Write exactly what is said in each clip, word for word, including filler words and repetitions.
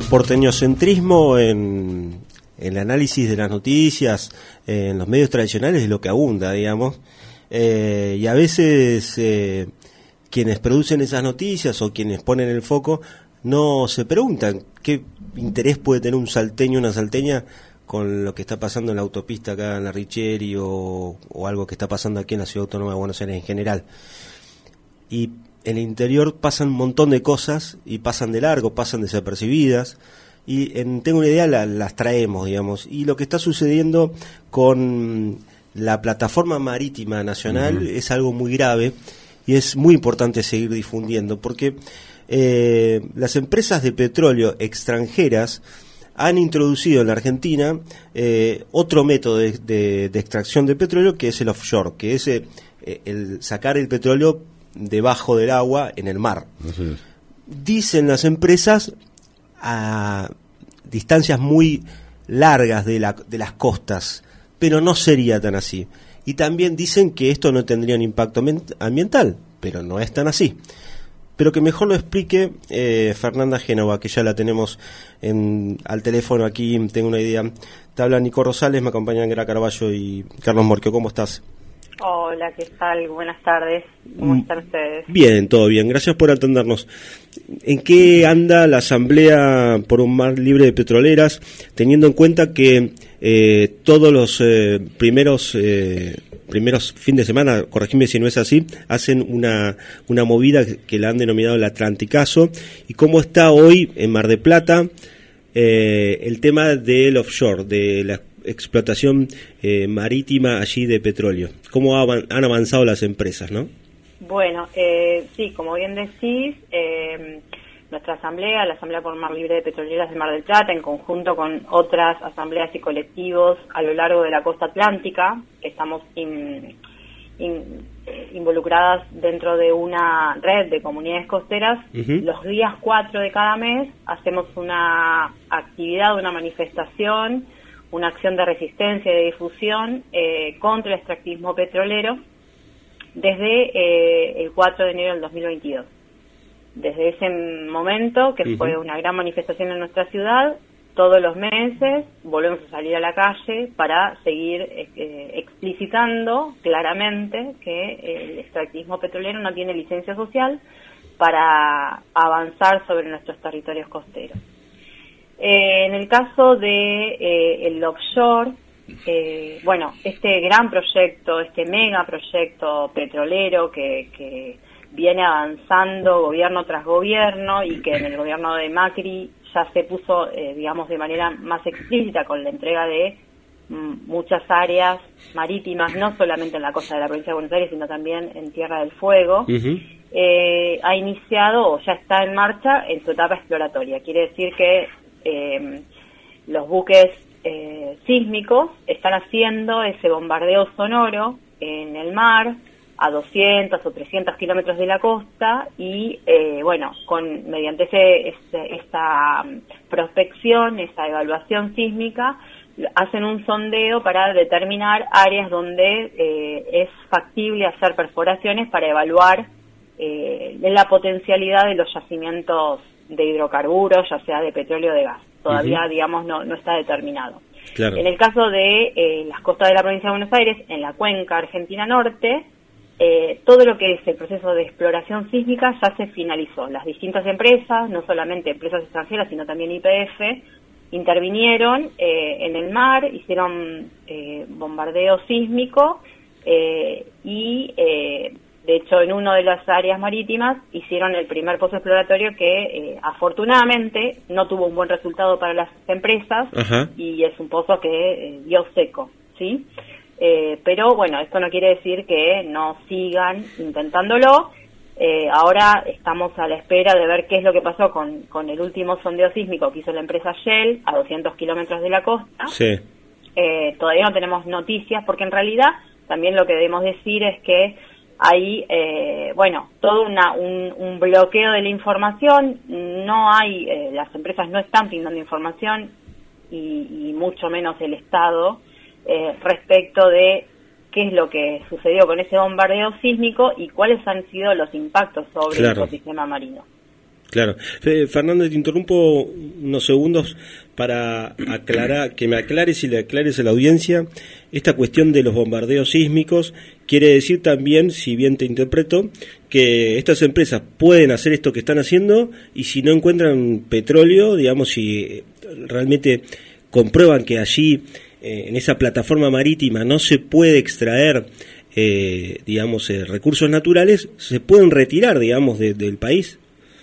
porteñocentrismo en, en el análisis de las noticias, eh, en los medios tradicionales, es lo que abunda, digamos, eh, y a veces eh, quienes producen esas noticias o quienes ponen el foco no se preguntan qué interés puede tener un salteño o una salteña con lo que está pasando en la autopista acá en la Richeri o, o algo que está pasando aquí en la Ciudad Autónoma de Buenos Aires en general. Y en el interior pasan un montón de cosas y pasan de largo, pasan desapercibidas y en Tengo una idea la, las traemos, digamos. Y lo que está sucediendo con la plataforma marítima nacional uh-huh. es algo muy grave y es muy importante seguir difundiendo porque eh, las empresas de petróleo extranjeras han introducido en la Argentina eh, otro método de, de, de extracción de petróleo que es el offshore, que es eh, el sacar el petróleo debajo del agua en el mar. Así es. Dicen las empresas a distancias muy largas de, la, de las costas, pero no sería tan así. Y también dicen que esto no tendría un impacto ambiental, pero no es tan así. Pero que mejor lo explique eh, Fernanda Génova, que ya la tenemos en, al teléfono aquí, Tengo una idea. Te habla Nico Rosales, me acompañan Gra Carballo y Carlos Morquio. ¿Cómo estás? Hola, ¿qué tal? Buenas tardes. ¿Cómo están ustedes? Bien, todo bien. Gracias por atendernos. ¿En qué anda la Asamblea por un Mar Libre de Petroleras, teniendo en cuenta que eh, todos los eh, primeros... Eh, primeros fin de semana, corregime si no es así, hacen una una movida que la han denominado el Atlanticazo, y cómo está hoy en Mar del Plata eh, el tema del offshore, de la explotación eh, marítima allí de petróleo, cómo avan, han avanzado las empresas, ¿no? Bueno, eh, sí, como bien decís, eh, nuestra asamblea, la Asamblea por Mar Libre de Petroleras de Mar del Plata, en conjunto con otras asambleas y colectivos a lo largo de la costa atlántica, que estamos in, in, involucradas dentro de una red de comunidades costeras, uh-huh. los días cuatro de cada mes hacemos una actividad, una manifestación, una acción de resistencia y de difusión eh, contra el extractivismo petrolero desde eh, el cuatro de enero del dos mil veintidós. Desde ese momento, que uh-huh. fue una gran manifestación en nuestra ciudad, todos los meses volvemos a salir a la calle para seguir eh, explicitando claramente que el extractivismo petrolero no tiene licencia social para avanzar sobre nuestros territorios costeros. Eh, en el caso de eh, el offshore, eh, bueno, este gran proyecto, este mega proyecto petrolero que... que viene avanzando gobierno tras gobierno y que en el gobierno de Macri ya se puso, eh, digamos, de manera más explícita con la entrega de mm, muchas áreas marítimas, no solamente en la costa de la provincia de Buenos Aires, sino también en Tierra del Fuego, uh-huh. eh, ha iniciado o ya está en marcha en su etapa exploratoria. Quiere decir que eh, los buques eh, sísmicos están haciendo ese bombardeo sonoro en el mar, a doscientos o trescientos kilómetros de la costa y, eh, bueno, con mediante ese, ese, esta prospección, esa evaluación sísmica, hacen un sondeo para determinar áreas donde eh, es factible hacer perforaciones para evaluar eh, la potencialidad de los yacimientos de hidrocarburos, ya sea de petróleo o de gas. Todavía, uh-huh. digamos, no, no está determinado. Claro. En el caso de eh, las costas de la provincia de Buenos Aires, en la cuenca Argentina Norte, Eh, todo lo que es el proceso de exploración sísmica ya se finalizó. Las distintas empresas, no solamente empresas extranjeras, sino también Y P F, intervinieron eh, en el mar, hicieron eh, bombardeo sísmico eh, y, eh, de hecho, en una de las áreas marítimas hicieron el primer pozo exploratorio que, eh, afortunadamente, no tuvo un buen resultado para las empresas. Ajá. Y es un pozo que eh, dio seco, ¿sí? Eh, pero bueno, esto no quiere decir que no sigan intentándolo. Eh, ahora estamos a la espera de ver qué es lo que pasó con, con el último sondeo sísmico que hizo la empresa Shell a doscientos kilómetros de la costa. Sí. Eh, todavía no tenemos noticias porque en realidad también lo que debemos decir es que hay, eh, bueno, todo una, un, un bloqueo de la información. No hay, eh, las empresas no están brindando información y, y mucho menos el Estado. Eh, respecto de qué es lo que sucedió con ese bombardeo sísmico y cuáles han sido los impactos sobre claro. el ecosistema marino. Claro. Fernando, te interrumpo unos segundos para aclarar, que me aclares y le aclares a la audiencia esta cuestión de los bombardeos sísmicos. Quiere decir también, si bien te interpreto, que estas empresas pueden hacer esto que están haciendo y si no encuentran petróleo, digamos, si realmente comprueban que allí, eh, en esa plataforma marítima, no se puede extraer, eh, digamos, eh, recursos naturales, se pueden retirar, digamos, de, del país.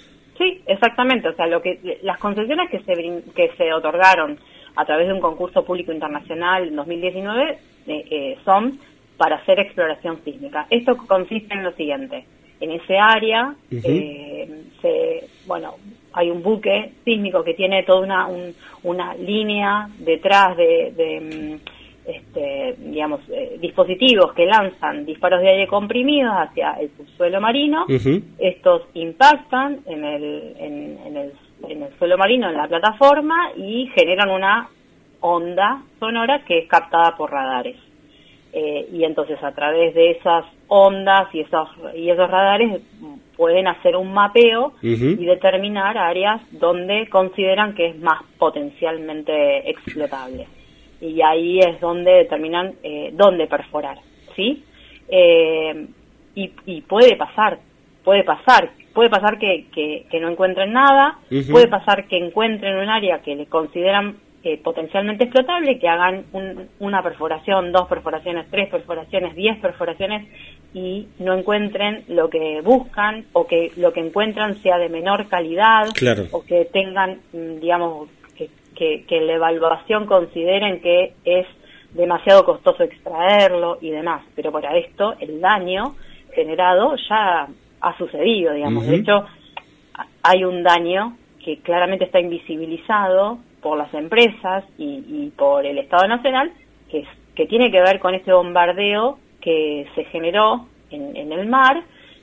Sí, exactamente. O sea, lo que las concesiones que se que se otorgaron a través de un concurso público internacional en dos mil diecinueve eh, eh, son para hacer exploración sísmica. Esto consiste en lo siguiente: en ese área, uh-huh. eh, se, bueno, hay un buque sísmico que tiene toda una un, una línea detrás de, de este, digamos, eh, dispositivos que lanzan disparos de aire comprimidos hacia el subsuelo marino. Uh-huh. Estos impactan en el, en, en, el, en el suelo marino, en la plataforma, y generan una onda sonora que es captada por radares. Eh, y entonces a través de esas ondas y esos, y esos radares pueden hacer un mapeo uh-huh. y determinar áreas donde consideran que es más potencialmente explotable. Y ahí es donde determinan eh, dónde perforar, ¿sí? Eh, y, y puede pasar, puede pasar, puede pasar que, que, que no encuentren nada, uh-huh. puede pasar que encuentren un área que le consideran eh, potencialmente explotable y que hagan un, una perforación, dos perforaciones, tres perforaciones, diez perforaciones y no encuentren lo que buscan, o que lo que encuentran sea de menor calidad, claro. o que tengan, digamos, Que, que la evaluación consideren que es demasiado costoso extraerlo y demás, pero para esto el daño generado ya ha sucedido, digamos. Uh-huh. De hecho, hay un daño que claramente está invisibilizado por las empresas y, y por el Estado Nacional, que, es, que tiene que ver con este bombardeo que se generó en, en el mar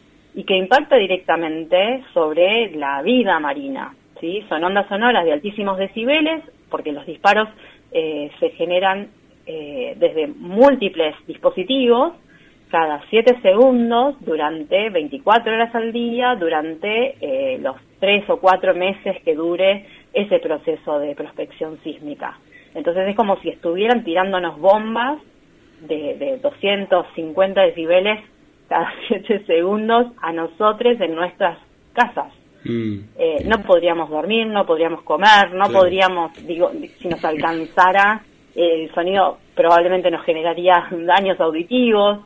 y que impacta directamente sobre la vida marina. ¿Sí? Son ondas sonoras de altísimos decibeles, porque los disparos eh, se generan eh, desde múltiples dispositivos, cada siete segundos, durante veinticuatro horas al día, durante eh, los tres o cuatro meses que dure ese proceso de prospección sísmica. Entonces es como si estuvieran tirándonos bombas de, de doscientos cincuenta decibeles cada siete segundos a nosotros en nuestras casas. Mm. Eh, no podríamos dormir, no podríamos comer, no claro. podríamos, digo, si nos alcanzara el sonido probablemente nos generaría daños auditivos,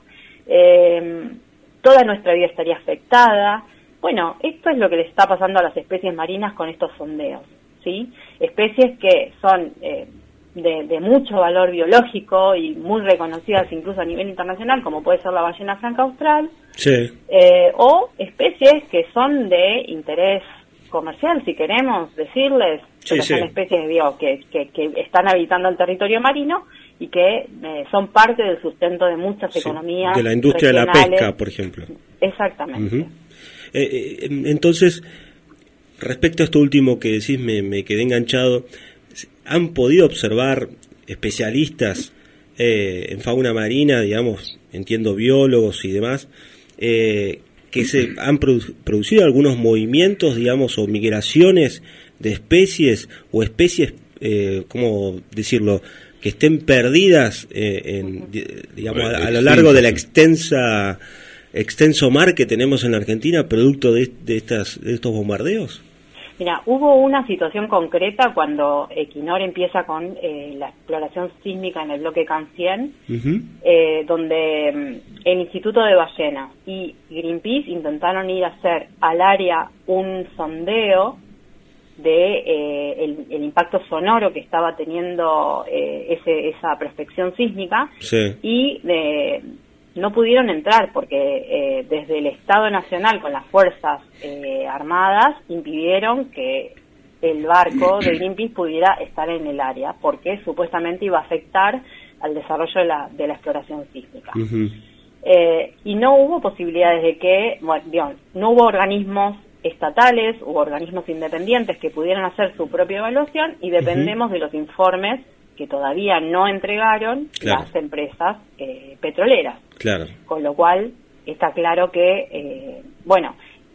eh, toda nuestra vida estaría afectada. Bueno, esto es lo que le está pasando a las especies marinas con estos sondeos, ¿sí? Especies que son eh, de, de mucho valor biológico y muy reconocidas incluso a nivel internacional, como puede ser la ballena franca austral, sí. eh, o especies que son de interés comercial, si queremos decirles, sí, pero sí. son especies digo, que, que, que están habitando el territorio marino y que eh, son parte del sustento de muchas sí. economías de la industria de la pesca, por ejemplo. Exactamente. Uh-huh. eh, eh, entonces, respecto a esto último que decís, me, me quedé enganchado. ¿Han podido observar especialistas eh, en fauna marina, digamos, entiendo biólogos y demás, eh, que se han produ- producido algunos movimientos, digamos, o migraciones de especies o especies, eh, ¿cómo decirlo?, que estén perdidas, eh, en, digamos, a, a lo largo de la extensa extenso mar que tenemos en Argentina, producto de, de, estas, de estos bombardeos? Mira, hubo una situación concreta cuando Equinor empieza con eh, la exploración sísmica en el bloque Cancien, uh-huh. eh, donde mm, el Instituto de Ballenas y Greenpeace intentaron ir a hacer al área un sondeo de eh, el, el impacto sonoro que estaba teniendo eh, ese, esa prospección sísmica, sí. y de... no pudieron entrar porque eh, desde el Estado Nacional con las Fuerzas eh, Armadas impidieron que el barco de Greenpeace pudiera estar en el área porque supuestamente iba a afectar al desarrollo de la, de la exploración sísmica. Uh-huh. Eh, y no hubo posibilidades de que, bueno, digamos, no hubo organismos estatales, hubo organismos independientes que pudieran hacer su propia evaluación y dependemos uh-huh. de los informes que todavía no entregaron claro. las empresas eh, petroleras. Claro. Con lo cual está claro que, eh, bueno,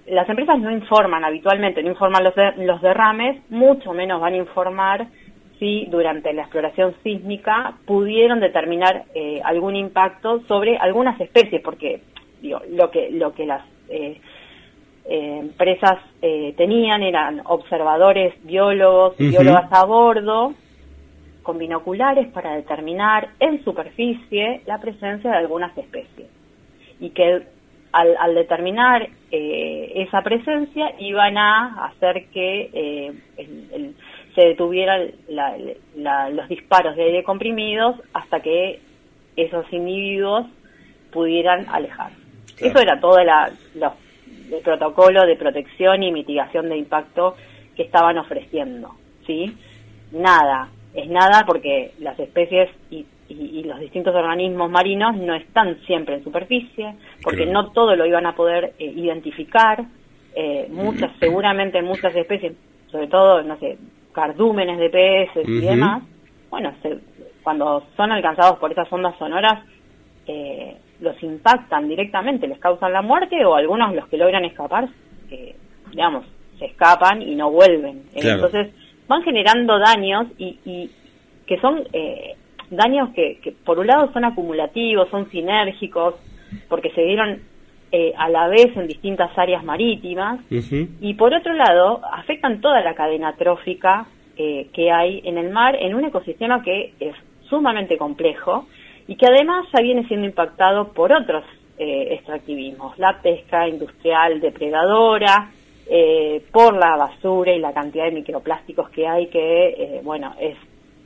las empresas no informan habitualmente, no informan los, de, los derrames, mucho menos van a informar si durante la exploración sísmica pudieron determinar eh, algún impacto sobre algunas especies, porque digo, lo que lo que las eh, eh, empresas eh, tenían eran observadores, biólogos, uh-huh. biólogas a bordo, con binoculares para determinar en superficie la presencia de algunas especies. Y que al, al determinar eh, esa presencia iban a hacer que eh, el, el, se detuvieran la, la, los disparos de aire comprimidos hasta que esos individuos pudieran alejarse. Claro. Eso era todo la, los, el protocolo de protección y mitigación de impacto que estaban ofreciendo, ¿sí? Nada, es nada porque las especies y, y, y los distintos organismos marinos no están siempre en superficie, porque claro. no todo lo iban a poder eh, identificar, eh, muchas, seguramente muchas especies, sobre todo, no sé, cardúmenes de peces uh-huh. y demás, bueno, se, cuando son alcanzados por esas ondas sonoras, eh, los impactan directamente, les causan la muerte, o algunos, los que logran escapar, que, digamos, se escapan y no vuelven. Claro. Entonces, van generando daños y, y que son eh, daños que, que, por un lado, son acumulativos, son sinérgicos, porque se dieron eh, a la vez en distintas áreas marítimas, uh-huh. y por otro lado, afectan toda la cadena trófica eh, que hay en el mar, en un ecosistema que es sumamente complejo, y que además ya viene siendo impactado por otros eh, extractivismos, la pesca industrial depredadora, eh, por la basura y la cantidad de microplásticos que hay, que, eh, bueno, es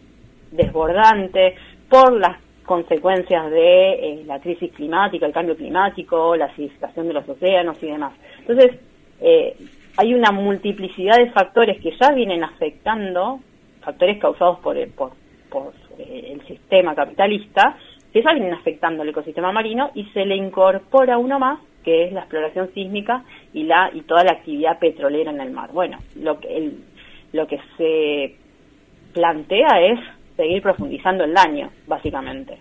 desbordante, por las consecuencias de eh, la crisis climática, el cambio climático, la acidificación de los océanos y demás. Entonces, eh, hay una multiplicidad de factores que ya vienen afectando, factores causados por el, por, por eh, el sistema capitalista, que ya vienen afectando el ecosistema marino, y se le incorpora uno más, que es la exploración sísmica y la y toda la actividad petrolera en el mar. Bueno, lo que el, lo que se plantea es seguir profundizando el daño, básicamente.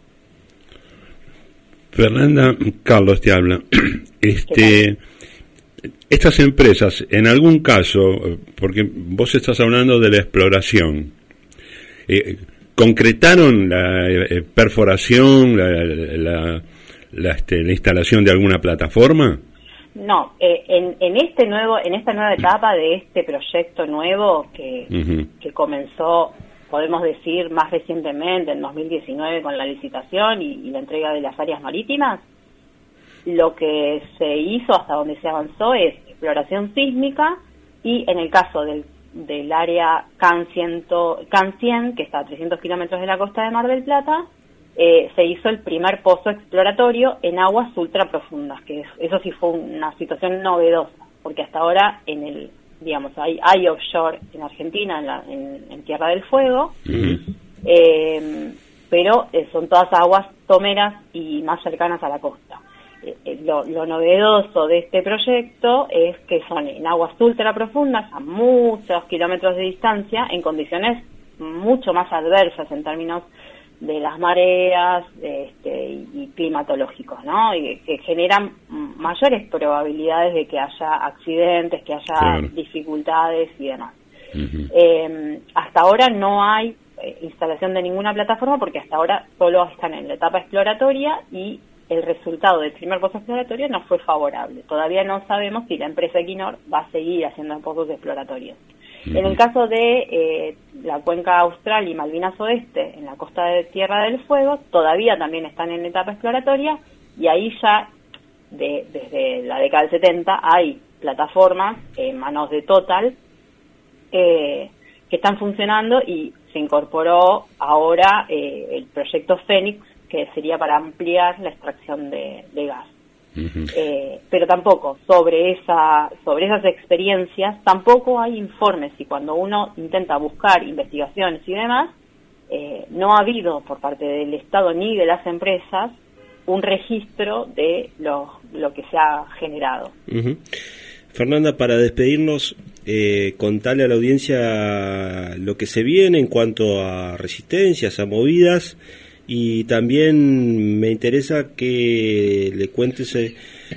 Fernanda, Carlos te habla. Este, estas empresas, en algún caso, porque vos estás hablando de la exploración, eh, ¿concretaron la eh, perforación, la, la, la, este, la instalación de alguna plataforma? No, eh, en, en este nuevo, en esta nueva etapa de este proyecto nuevo que, uh-huh. que comenzó, podemos decir, más recientemente, en dos mil diecinueve, con la licitación y, y la entrega de las áreas marítimas, lo que se hizo hasta donde se avanzó es exploración sísmica, y en el caso del, del área CAN cien, que está a trescientos kilómetros de la costa de Mar del Plata, eh, se hizo el primer pozo exploratorio en aguas ultra profundas, que es, eso sí fue una situación novedosa, porque hasta ahora en el digamos, hay, hay offshore en Argentina, en, la, en, en Tierra del Fuego, uh-huh. eh, pero eh, son todas aguas someras y más cercanas a la costa. Eh, eh, lo, lo novedoso de este proyecto es que son en aguas ultra profundas, a muchos kilómetros de distancia, en condiciones mucho más adversas en términos de las mareas este, y, y climatológicos, ¿no? Y que generan mayores probabilidades de que haya accidentes, que haya claro. dificultades y demás. Uh-huh. Eh, hasta ahora no hay eh, instalación de ninguna plataforma, porque hasta ahora solo están en la etapa exploratoria y el resultado del primer pozo exploratorio no fue favorable. Todavía no sabemos si la empresa Equinor va a seguir haciendo pozos exploratorios. En el caso de eh, la cuenca austral y Malvinas Oeste, en la costa de Tierra del Fuego, todavía también están en etapa exploratoria, y ahí ya, de, desde la década del setenta, hay plataformas en manos de Total eh, que están funcionando, y se incorporó ahora eh, el proyecto Fénix, que sería para ampliar la extracción de, de gas. Uh-huh. Eh, pero tampoco sobre esa sobre esas experiencias tampoco hay informes, y cuando uno intenta buscar investigaciones y demás, eh, no ha habido por parte del Estado ni de las empresas un registro de lo, lo que se ha generado. Uh-huh. Fernanda, para despedirnos, eh, contarle a la audiencia lo que se viene en cuanto a resistencias, a movidas. Y también me interesa que le cuentes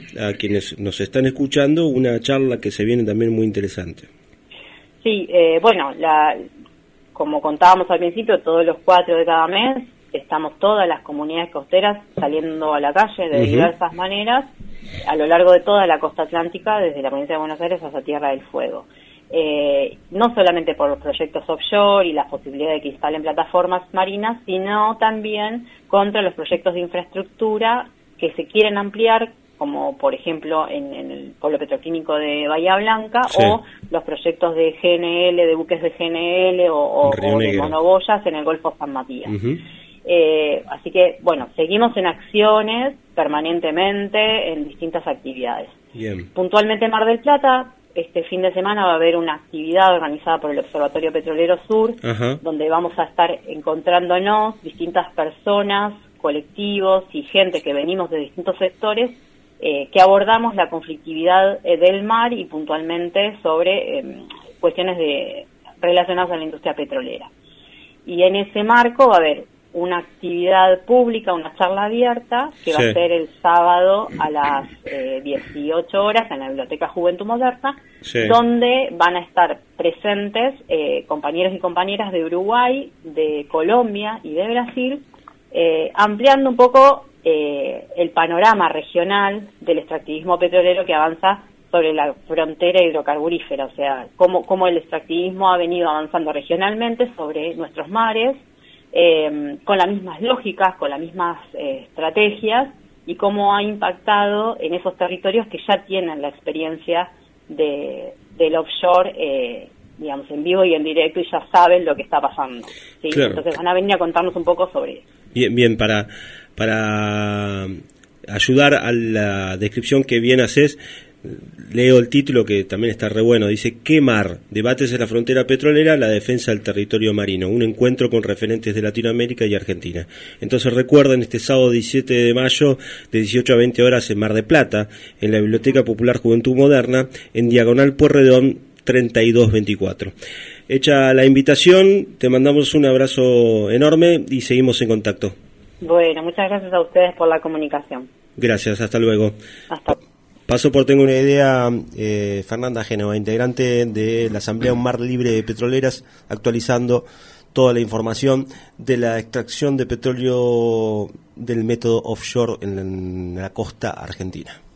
a quienes nos están escuchando una charla que se viene también muy interesante. Sí, eh, bueno, la, como contábamos al principio, todos los cuatro de cada mes estamos todas las comunidades costeras saliendo a la calle de uh-huh. diversas maneras a lo largo de toda la costa atlántica, desde la provincia de Buenos Aires hasta Tierra del Fuego. Eh, no solamente por los proyectos offshore y las posibilidades de que instalen plataformas marinas, sino también contra los proyectos de infraestructura que se quieren ampliar, como por ejemplo en, en el polo petroquímico de Bahía Blanca, sí. o los proyectos de G N L, de buques de G N L o, o, o de monoboyas en el Golfo San Matías. Uh-huh. Eh, así que, bueno, seguimos en acciones permanentemente en distintas actividades. Bien. Puntualmente en Mar del Plata, este fin de semana va a haber una actividad organizada por el Observatorio Petrolero Sur, uh-huh. donde vamos a estar encontrándonos distintas personas, colectivos y gente que venimos de distintos sectores, eh, que abordamos la conflictividad eh, del mar y puntualmente sobre eh, cuestiones de relacionadas a la industria petrolera. Y en ese marco va a haber una actividad pública, una charla abierta, que sí. va a ser el sábado a las eh, dieciocho horas en la Biblioteca Juventud Moderna, sí. donde van a estar presentes eh, compañeros y compañeras de Uruguay, de Colombia y de Brasil, eh, ampliando un poco eh, el panorama regional del extractivismo petrolero que avanza sobre la frontera hidrocarburífera, o sea, cómo, cómo el extractivismo ha venido avanzando regionalmente sobre nuestros mares, Eh, con las mismas lógicas, con las mismas eh, estrategias, y cómo ha impactado en esos territorios que ya tienen la experiencia de, del offshore, eh, digamos, en vivo y en directo, y ya saben lo que está pasando, ¿sí? Claro. Entonces van a venir a contarnos un poco sobre eso. Bien, bien, para, para ayudar a la descripción que bien haces, leo el título que también está re bueno. Dice: ¿Qué mar? Debates en la frontera petrolera, la defensa del territorio marino. Un encuentro con referentes de Latinoamérica y Argentina. Entonces recuerden, este sábado diecisiete de mayo de dieciocho a veinte horas en Mar de Plata, en la Biblioteca Popular Juventud Moderna, en Diagonal Pueyrredón treinta y dos veinticuatro. Hecha la invitación, te mandamos un abrazo enorme y seguimos en contacto. Bueno, muchas gracias a ustedes por la comunicación. Gracias, hasta luego. Hasta Paso por Tengo una Idea, eh, Fernanda Génova, integrante de la Asamblea Un Mar Libre de Petroleras, actualizando toda la información de la extracción de petróleo del método offshore en la, en la costa argentina.